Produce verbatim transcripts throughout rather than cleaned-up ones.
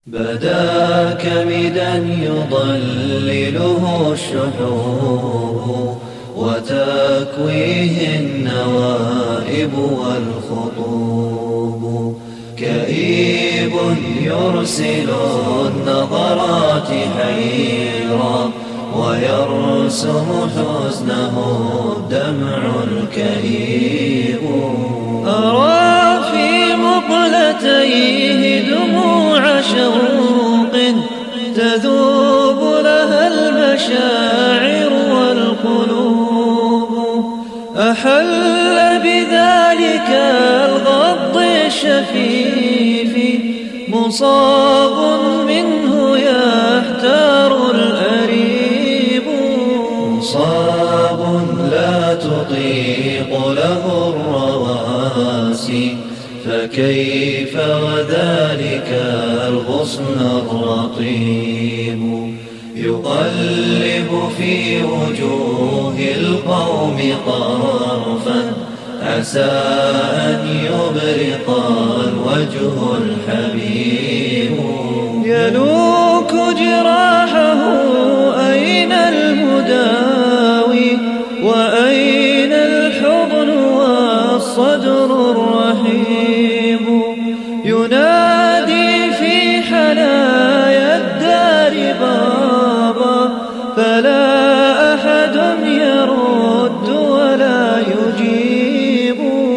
بدا كمدا يضلله الشحوب وتكويه النوائب والخطوب، كئيب يرسل النظرات حيرا ويرسم حزنه الدمع الكئيب. أرى في مقلتيه دموع شوق تذوب لها المشاعر والقلوب، أحل بذلك الغض الشفيف مصاب منه يحتار الأريب، مصاب لا تطيق له الرواسي فكيف وذلك الغصن الرطيب، يقلب في وجوه القوم طرفا عسى أن يبرق الوجه الحبيب، يلوك جراحه أين المداوي وأين الحضن والصدر الرحيب، ينادي في حنايا الدار بابا فلا أحد يرد ولا يجيب،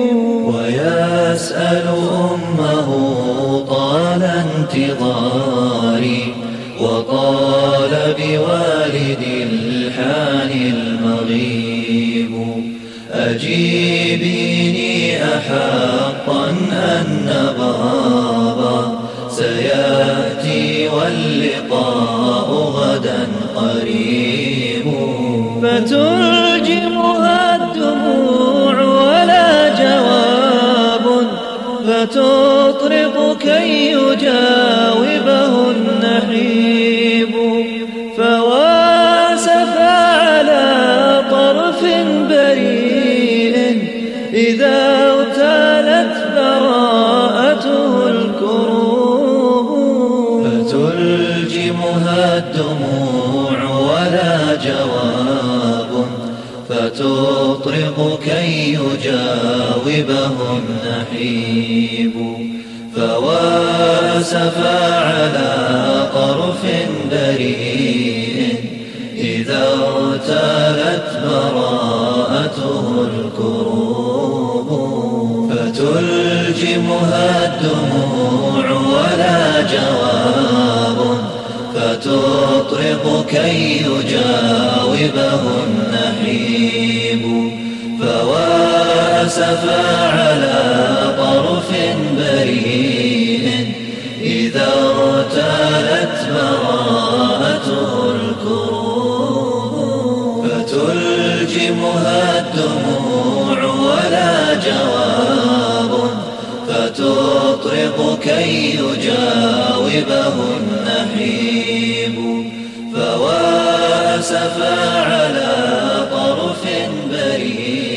ويسأل أمه طال انتظاري وطال بوالد الحان المغيب، أجيبيني أحقا أن بابا سيأتي واللقاء غدا قريب، فتلجمها الدموع ولا جواب فتطرق كي يجاوبه النحيب، فواسف على طرف بريء إذا اغتالت براءته الكروب، فتلجمها الدموع ولا جواب فتطرق كي يجاوبه النحيب، فواسف على طرف بريء إذا اغتالت براءته الكروب، فتلجمها الدموع ولا جواب فتطرق كي يجاوبه النحيب، فواسف على طرف بريء إذا اغتالت براءته الكروب، فتلجمها الدموع ولا جواب فتطرق كي يجاوبه النحيب، فواسف على طرف بريء